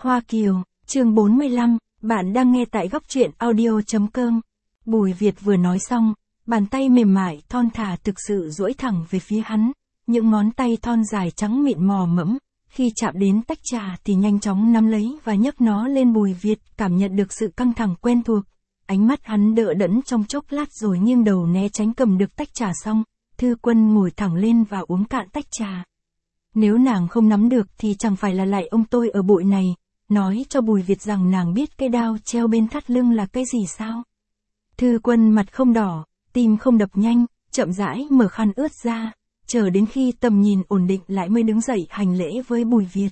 Hoa Kiều, chương 45, bạn đang nghe tại góc truyện audio.com. Bùi Việt vừa nói xong, bàn tay mềm mại thon thả thực sự duỗi thẳng về phía hắn, những ngón tay thon dài trắng mịn mò mẫm, khi chạm đến tách trà thì nhanh chóng nắm lấy và nhấc nó lên. Bùi Việt cảm nhận được sự căng thẳng quen thuộc, ánh mắt hắn đờ đẫn trong chốc lát rồi nghiêng đầu né tránh. Cầm được tách trà xong, Thư Quân ngồi thẳng lên và uống cạn tách trà. Nếu nàng không nắm được thì chẳng phải là lại ông tôi ở bụi này, nói cho Bùi Việt rằng nàng biết cây đao treo bên thắt lưng là cái gì sao? Thư Quân mặt không đỏ, tim không đập nhanh, chậm rãi mở khăn ướt ra, chờ đến khi tầm nhìn ổn định lại mới đứng dậy hành lễ với Bùi Việt.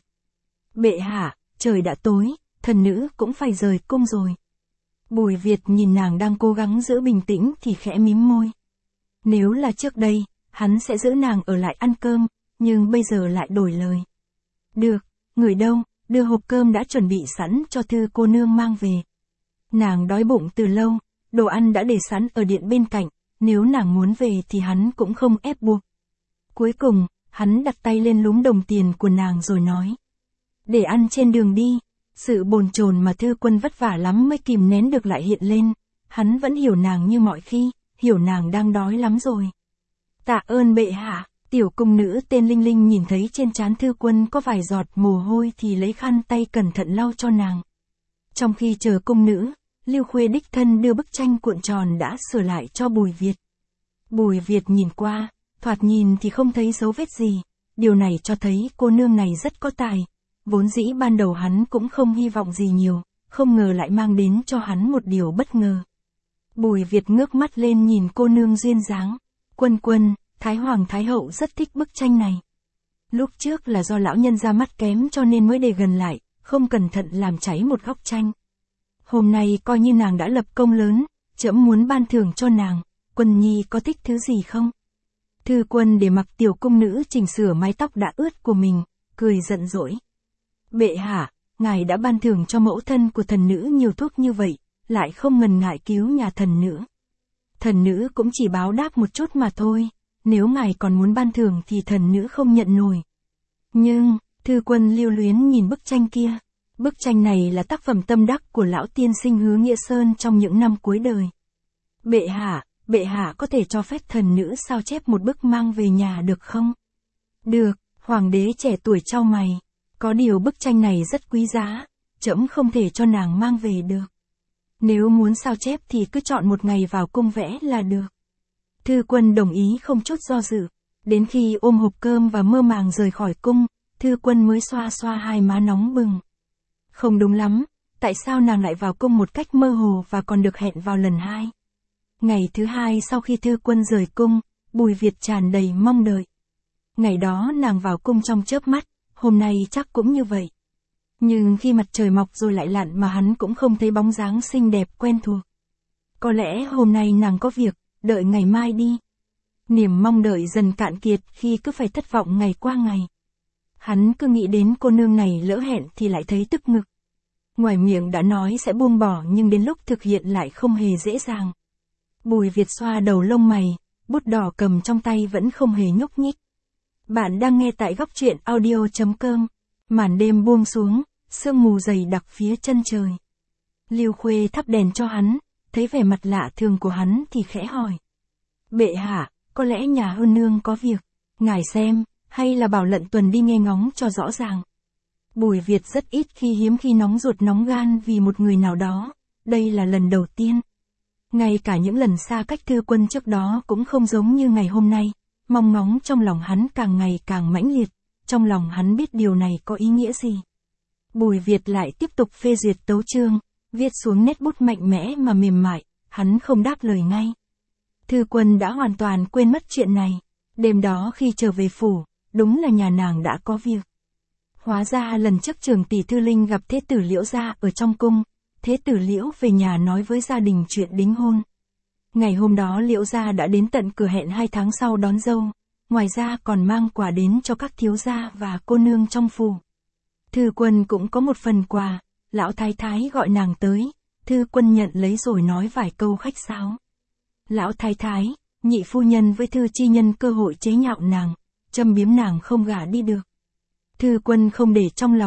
Bệ hạ, trời đã tối, thần nữ cũng phải rời cung rồi. Bùi Việt nhìn nàng đang cố gắng giữ bình tĩnh thì khẽ mím môi. Nếu là trước đây, hắn sẽ giữ nàng ở lại ăn cơm, nhưng bây giờ lại đổi lời. Được, người đâu, đưa hộp cơm đã chuẩn bị sẵn cho Thư cô nương mang về. Nàng đói bụng từ lâu, đồ ăn đã để sẵn ở điện bên cạnh, nếu nàng muốn về thì hắn cũng không ép buộc. Cuối cùng, hắn đặt tay lên lúm đồng tiền của nàng rồi nói. Để ăn trên đường đi. Sự bồn chồn mà Thư Quân vất vả lắm mới kìm nén được lại hiện lên, hắn vẫn hiểu nàng như mọi khi, hiểu nàng đang đói lắm rồi. Tạ ơn bệ hạ. Tiểu cung nữ tên Linh Linh nhìn thấy trên trán Thư Quân có vài giọt mồ hôi thì lấy khăn tay cẩn thận lau cho nàng. Trong khi chờ cung nữ, Lưu Khuê đích thân đưa bức tranh cuộn tròn đã sửa lại cho Bùi Việt. Bùi Việt nhìn qua, thoạt nhìn thì không thấy dấu vết gì, điều này cho thấy cô nương này rất có tài. Vốn dĩ ban đầu hắn cũng không hy vọng gì nhiều, không ngờ lại mang đến cho hắn một điều bất ngờ. Bùi Việt ngước mắt lên nhìn cô nương duyên dáng. Quân, Thái Hoàng Thái Hậu rất thích bức tranh này. Lúc trước là do lão nhân ra mắt kém cho nên mới để gần lại, không cẩn thận làm cháy một góc tranh. Hôm nay coi như nàng đã lập công lớn, trẫm muốn ban thưởng cho nàng, Quân nhi có thích thứ gì không? Thư Quân để mặc tiểu cung nữ chỉnh sửa mái tóc đã ướt của mình, cười giận dỗi. Bệ hạ, ngài đã ban thưởng cho mẫu thân của thần nữ nhiều thuốc như vậy, lại không ngần ngại cứu nhà thần nữa. Thần nữ cũng chỉ báo đáp một chút mà thôi. Nếu ngài còn muốn ban thưởng thì thần nữ không nhận nổi. Nhưng, Thư Quân lưu luyến nhìn bức tranh kia. Bức tranh này là tác phẩm tâm đắc của lão tiên sinh Hứa Nghĩa Sơn trong những năm cuối đời. Bệ hạ có thể cho phép thần nữ sao chép một bức mang về nhà được không? Được, hoàng đế trẻ tuổi chau mày. Có điều bức tranh này rất quý giá, trẫm không thể cho nàng mang về được. Nếu muốn sao chép thì cứ chọn một ngày vào cung vẽ là được. Thư Quân đồng ý không chút do dự. Đến khi ôm hộp cơm và mơ màng rời khỏi cung, Thư Quân mới xoa xoa hai má nóng bừng. Không đúng lắm, tại sao nàng lại vào cung một cách mơ hồ và còn được hẹn vào lần 2? Ngày thứ 2 sau khi Thư Quân rời cung, Bùi Việt tràn đầy mong đợi. Ngày đó nàng vào cung trong chớp mắt, hôm nay chắc cũng như vậy. Nhưng khi mặt trời mọc rồi lại lặn mà hắn cũng không thấy bóng dáng xinh đẹp quen thuộc. Có lẽ hôm nay nàng có việc, đợi ngày mai đi. Niềm mong đợi dần cạn kiệt khi cứ phải thất vọng ngày qua ngày. Hắn cứ nghĩ đến cô nương này lỡ hẹn thì lại thấy tức ngực. Ngoài miệng đã nói sẽ buông bỏ nhưng đến lúc thực hiện lại không hề dễ dàng. Bùi Việt xoa đầu lông mày, bút đỏ cầm trong tay vẫn không hề nhúc nhích. Bạn đang nghe tại góc truyện audio.com. Màn đêm buông xuống, sương mù dày đặc phía chân trời. Lưu Khuê thắp đèn cho hắn, thấy vẻ mặt lạ thường của hắn thì khẽ hỏi. Bệ hạ, có lẽ nhà hơn nương có việc, ngài xem, hay là bảo Lận Tuần đi nghe ngóng cho rõ ràng. Bùi Việt rất ít khi hiếm khi nóng ruột nóng gan vì một người nào đó, đây là lần đầu tiên. Ngay cả những lần xa cách Thư Quân trước đó cũng không giống như ngày hôm nay, mong ngóng trong lòng hắn càng ngày càng mãnh liệt, trong lòng hắn biết điều này có ý nghĩa gì. Bùi Việt lại tiếp tục phê duyệt tấu chương, viết xuống nét bút mạnh mẽ mà mềm mại, hắn không đáp lời ngay. Thư Quân đã hoàn toàn quên mất chuyện này, đêm đó khi trở về phủ, đúng là nhà nàng đã có việc. Hóa ra lần trước trưởng tỷ Thư Linh gặp Thế tử Liễu gia ở trong cung, Thế tử Liễu về nhà nói với gia đình chuyện đính hôn. Ngày hôm đó Liễu gia đã đến tận cửa hẹn 2 tháng sau đón dâu, ngoài ra còn mang quà đến cho các thiếu gia và cô nương trong phủ. Thư Quân cũng có một phần quà, lão thái thái gọi nàng tới, Thư Quân nhận lấy rồi nói vài câu khách sáo. Lão thái thái, nhị phu nhân với Thư chi nhân cơ hội chế nhạo nàng, châm biếm nàng không gả đi được. Thư Quân không để trong lòng,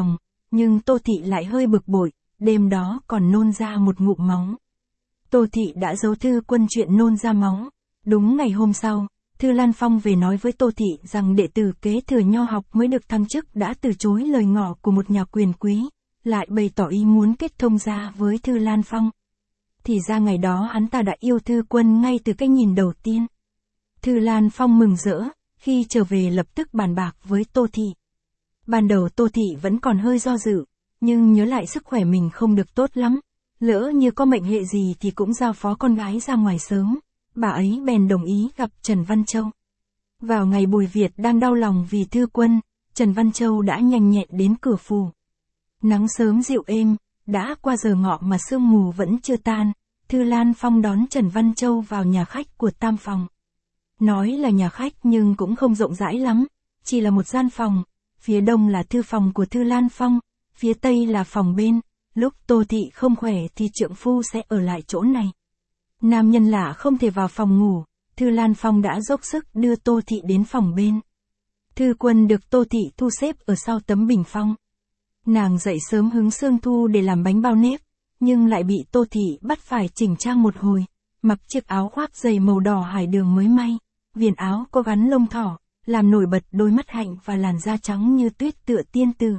nhưng Tô Thị lại hơi bực bội, đêm đó còn nôn ra một ngụm máu. Tô Thị đã giấu Thư Quân chuyện nôn ra máu. Đúng ngày hôm sau, Thư Lan Phong về nói với Tô Thị rằng đệ tử kế thừa nho học mới được thăng chức đã từ chối lời ngỏ của một nhà quyền quý, lại bày tỏ ý muốn kết thông gia với Thư Lan Phong. Thì ra ngày đó hắn ta đã yêu Thư Quân ngay từ cái nhìn đầu tiên. Thư Lan Phong mừng rỡ, khi trở về lập tức bàn bạc với Tô Thị. Ban đầu Tô Thị vẫn còn hơi do dự, nhưng nhớ lại sức khỏe mình không được tốt lắm, lỡ như có mệnh hệ gì thì cũng giao phó con gái ra ngoài sớm, bà ấy bèn đồng ý gặp Trần Văn Châu. Vào ngày Bùi Việt đang đau lòng vì Thư Quân, Trần Văn Châu đã nhanh nhẹn đến cửa phủ. Nắng sớm dịu êm, đã qua giờ ngọ mà sương mù vẫn chưa tan, Thư Lan Phong đón Trần Văn Châu vào nhà khách của Tam Phòng. Nói là nhà khách nhưng cũng không rộng rãi lắm, chỉ là một gian phòng, phía đông là thư phòng của Thư Lan Phong, phía tây là phòng bên, lúc Tô Thị không khỏe thì trượng phu sẽ ở lại chỗ này. Nam nhân lạ không thể vào phòng ngủ, Thư Lan Phong đã dốc sức đưa Tô Thị đến phòng bên. Thư Quân được Tô Thị thu xếp ở sau tấm bình phong. Nàng dậy sớm hứng sương thu để làm bánh bao nếp, nhưng lại bị Tô Thị bắt phải chỉnh trang một hồi, mặc chiếc áo khoác dày màu đỏ hải đường mới may, viền áo có gắn lông thỏ, làm nổi bật đôi mắt hạnh và làn da trắng như tuyết tựa tiên tử.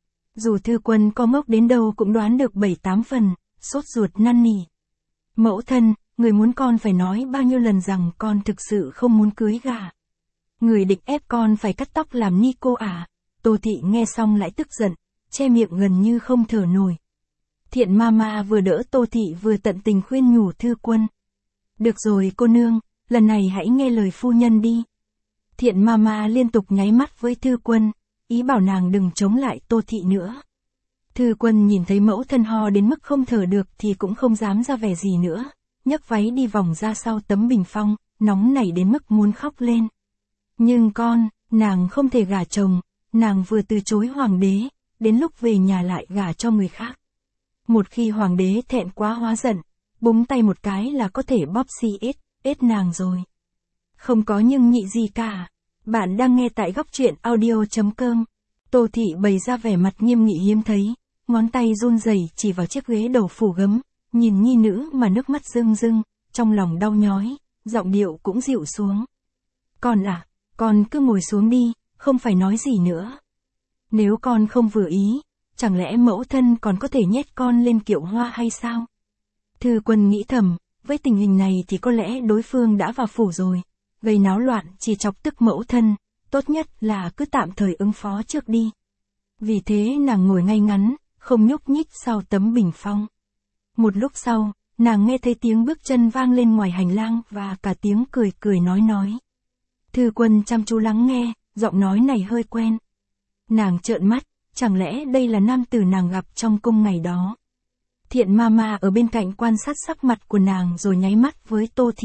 Dù Thư Quân có ngốc đến đâu cũng đoán được 7-8 phần, sốt ruột năn nỉ. Mẫu thân, người muốn con phải nói bao nhiêu lần rằng con thực sự không muốn cưới gả. Người định ép con phải cắt tóc làm ni cô à? Tô Thị nghe xong lại tức giận, che miệng gần như không thở nổi. Thiện Mama vừa đỡ Tô Thị vừa tận tình khuyên nhủ Thư Quân. Được rồi cô nương, lần này hãy nghe lời phu nhân đi. Thiện Mama liên tục nháy mắt với Thư Quân, ý bảo nàng đừng chống lại Tô Thị nữa. Thư Quân nhìn thấy mẫu thân ho đến mức không thở được thì cũng không dám ra vẻ gì nữa, nhấc váy đi vòng ra sau tấm bình phong, nóng nảy đến mức muốn khóc lên. Nhưng con, nàng không thể gả chồng, nàng vừa từ chối hoàng đế, đến lúc về nhà lại gả cho người khác. Một khi hoàng đế thẹn quá hóa giận, búng tay một cái là có thể bóp xì ết nàng rồi. Không có nhưng nhị gì cả. Bạn đang nghe tại góc truyện audio.com. Tô Thị bày ra vẻ mặt nghiêm nghị hiếm thấy, ngón tay run rẩy chỉ vào chiếc ghế đầu phủ gấm, nhìn nhi nữ mà nước mắt rưng rưng, trong lòng đau nhói, giọng điệu cũng dịu xuống. Con à, con cứ ngồi xuống đi, không phải nói gì nữa. Nếu con không vừa ý, chẳng lẽ mẫu thân còn có thể nhét con lên kiệu hoa hay sao? Thư Quân nghĩ thầm, với tình hình này thì có lẽ đối phương đã vào phủ rồi, gây náo loạn chỉ chọc tức mẫu thân, tốt nhất là cứ tạm thời ứng phó trước đi. Vì thế nàng ngồi ngay ngắn, không nhúc nhích sau tấm bình phong. Một lúc sau, nàng nghe thấy tiếng bước chân vang lên ngoài hành lang và cả tiếng cười cười nói. Thư Quân chăm chú lắng nghe, giọng nói này hơi quen. Nàng trợn mắt, chẳng lẽ đây là nam tử nàng gặp trong cung ngày đó? Thiện Mama ở bên cạnh quan sát sắc mặt của nàng rồi nháy mắt với Tô Thị.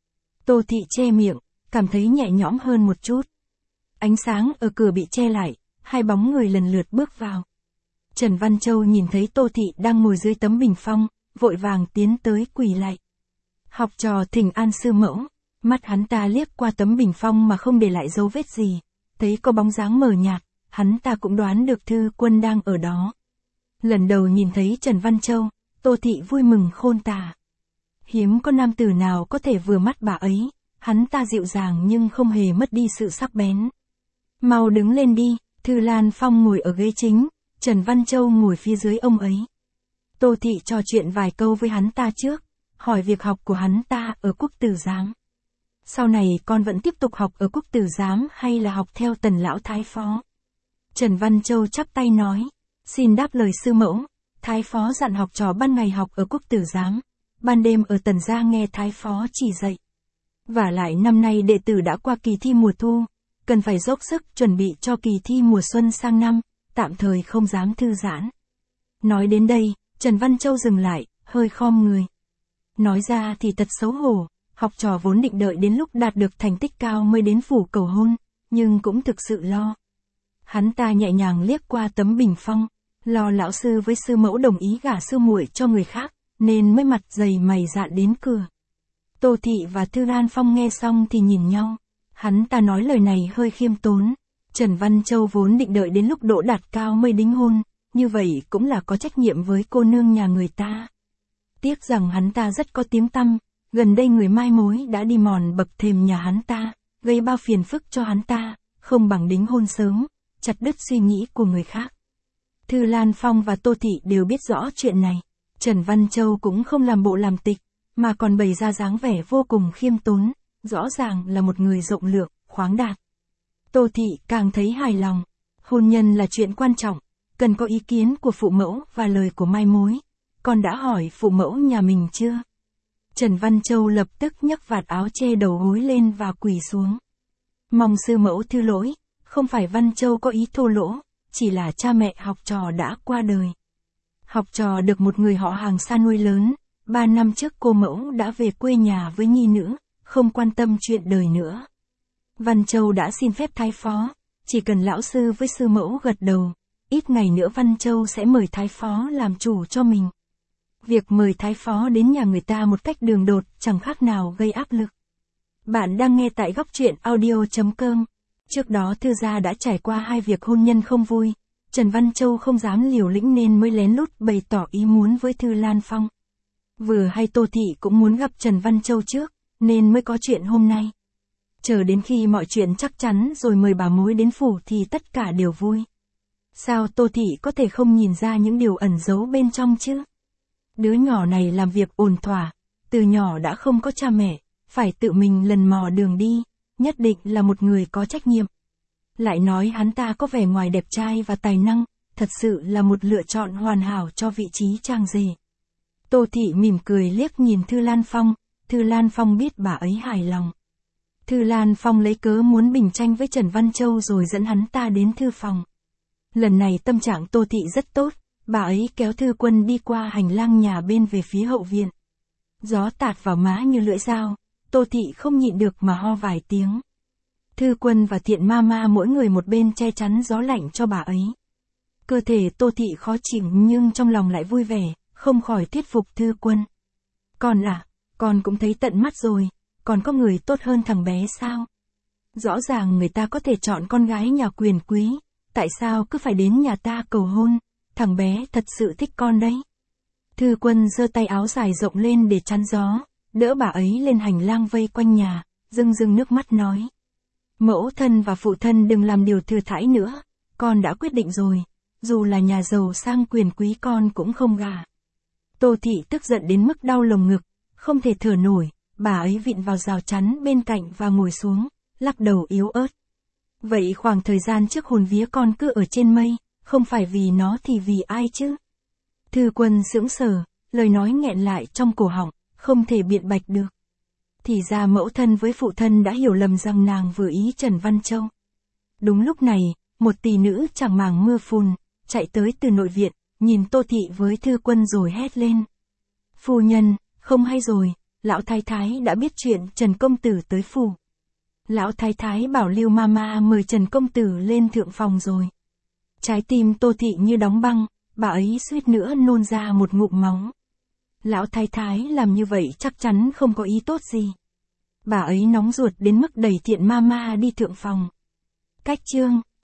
Tô Thị che miệng, cảm thấy nhẹ nhõm hơn một chút. Ánh sáng ở cửa bị che lại, hai bóng người lần lượt bước vào. Trần Văn Châu nhìn thấy Tô Thị đang ngồi dưới tấm bình phong, vội vàng tiến tới quỳ lạy. Học trò thỉnh an sư mẫu, mắt hắn ta liếc qua tấm bình phong mà không để lại dấu vết gì, thấy có bóng dáng mờ nhạt, hắn ta cũng đoán được Thư Quân đang ở đó. Lần đầu nhìn thấy Trần Văn Châu, Tô Thị vui mừng khôn tả. Hiếm có nam tử nào có thể vừa mắt bà ấy, hắn ta dịu dàng nhưng không hề mất đi sự sắc bén. Mau đứng lên đi, Thư Lan Phong ngồi ở ghế chính, Trần Văn Châu ngồi phía dưới ông ấy. Tô Thị trò chuyện vài câu với hắn ta trước, hỏi việc học của hắn ta ở Quốc Tử Giám. Sau này con vẫn tiếp tục học ở Quốc Tử Giám hay là học theo Tần lão thái phó? Trần Văn Châu chắp tay nói, xin đáp lời sư mẫu, thái phó dặn học trò ban ngày học ở Quốc Tử Giám, ban đêm ở Tần gia nghe thái phó chỉ dạy. Vả lại năm nay đệ tử đã qua kỳ thi mùa thu, cần phải dốc sức chuẩn bị cho kỳ thi mùa xuân sang năm, tạm thời không dám thư giãn. Nói đến đây, Trần Văn Châu dừng lại, hơi khom người. Nói ra thì thật xấu hổ, học trò vốn định đợi đến lúc đạt được thành tích cao mới đến phủ cầu hôn, nhưng cũng thực sự lo. Hắn ta nhẹ nhàng liếc qua tấm bình phong, lo lão sư với sư mẫu đồng ý gả sư muội cho người khác, nên mới mặt dày mày dạn đến cửa. Tô Thị và Thư Lan Phong nghe xong thì nhìn nhau. Hắn ta nói lời này hơi khiêm tốn. Trần Văn Châu vốn định đợi đến lúc đỗ đạt cao mới đính hôn, như vậy cũng là có trách nhiệm với cô nương nhà người ta. Tiếc rằng hắn ta rất có tiếng tăm, gần đây người mai mối đã đi mòn bậc thềm nhà hắn ta, gây bao phiền phức cho hắn ta, không bằng đính hôn sớm, chặt đứt suy nghĩ của người khác. Thư Lan Phong và Tô Thị đều biết rõ chuyện này, Trần Văn Châu cũng không làm bộ làm tịch, mà còn bày ra dáng vẻ vô cùng khiêm tốn, rõ ràng là một người rộng lượng, khoáng đạt. Tô Thị càng thấy hài lòng, hôn nhân là chuyện quan trọng, cần có ý kiến của phụ mẫu và lời của mai mối. Con đã hỏi phụ mẫu nhà mình chưa? Trần Văn Châu lập tức nhấc vạt áo che đầu gối lên và quỳ xuống. Mong sư mẫu thứ lỗi, không phải Văn Châu có ý thô lỗ, chỉ là cha mẹ học trò đã qua đời. Học trò được một người họ hàng xa nuôi lớn, 3 năm trước cô mẫu đã về quê nhà với nhi nữ, không quan tâm chuyện đời nữa. Văn Châu đã xin phép thái phó, chỉ cần lão sư với sư mẫu gật đầu, ít ngày nữa Văn Châu sẽ mời thái phó làm chủ cho mình. Việc mời thái phó đến nhà người ta một cách đường đột chẳng khác nào gây áp lực. Bạn đang nghe tại góc truyện audio.com. Trước đó Thư gia đã trải qua 2 việc hôn nhân không vui, Trần Văn Châu không dám liều lĩnh nên mới lén lút bày tỏ ý muốn với Thư Lan Phong. Vừa hay Tô Thị cũng muốn gặp Trần Văn Châu trước, nên mới có chuyện hôm nay. Chờ đến khi mọi chuyện chắc chắn rồi mời bà mối đến phủ thì tất cả đều vui. Sao Tô Thị có thể không nhìn ra những điều ẩn giấu bên trong chứ? Đứa nhỏ này làm việc ổn thỏa, từ nhỏ đã không có cha mẹ, phải tự mình lần mò đường đi, nhất định là một người có trách nhiệm. Lại nói hắn ta có vẻ ngoài đẹp trai và tài năng, thật sự là một lựa chọn hoàn hảo cho vị trí trang rể. Tô Thị mỉm cười liếc nhìn Thư Lan Phong, Thư Lan Phong biết bà ấy hài lòng. Thư Lan Phong lấy cớ muốn bình tranh với Trần Văn Châu rồi dẫn hắn ta đến thư phòng. Lần này tâm trạng Tô Thị rất tốt, bà ấy kéo Thư Quân đi qua hành lang nhà bên về phía hậu viện. Gió tạt vào má như lưỡi dao, Tô Thị không nhịn được mà ho vài tiếng. Thư Quân và Thiện Mama mỗi người một bên che chắn gió lạnh cho bà ấy. Cơ thể Tô Thị khó chịu nhưng trong lòng lại vui vẻ, không khỏi thuyết phục Thư Quân. Con à, con cũng thấy tận mắt rồi, còn có người tốt hơn thằng bé sao? Rõ ràng người ta có thể chọn con gái nhà quyền quý, tại sao cứ phải đến nhà ta cầu hôn, thằng bé thật sự thích con đấy. Thư Quân giơ tay áo dài rộng lên để chắn gió, đỡ bà ấy lên hành lang vây quanh nhà, rưng rưng nước mắt nói. Mẫu thân và phụ thân đừng làm điều thừa thãi nữa, con đã quyết định rồi, dù là nhà giàu sang quyền quý con cũng không gả. Tô Thị tức giận đến mức đau lồng ngực, không thể thở nổi, bà ấy vịn vào rào chắn bên cạnh và ngồi xuống, lắc đầu yếu ớt. Vậy khoảng thời gian trước hồn vía con cứ ở trên mây, không phải vì nó thì vì ai chứ? Thư Quân sững sờ, lời nói nghẹn lại trong cổ họng, không thể biện bạch được. Thì ra mẫu thân với phụ thân đã hiểu lầm rằng nàng vừa ý Trần Văn Châu. Đúng lúc này, một tỷ nữ chẳng màng mưa phùn, chạy tới từ nội viện, nhìn Tô Thị với Thư Quân rồi hét lên. Phu nhân, không hay rồi, lão thái thái đã biết chuyện Trần công tử tới phủ. Lão thái thái bảo Lưu Mama mời Trần công tử lên thượng phòng rồi. Trái tim Tô Thị như đóng băng, bà ấy suýt nữa nôn ra một ngụm máu. Lão thái thái làm như vậy chắc chắn không có ý tốt gì. Bà ấy nóng ruột đến mức đẩy Thiện Mama đi thượng phòng. Cách chương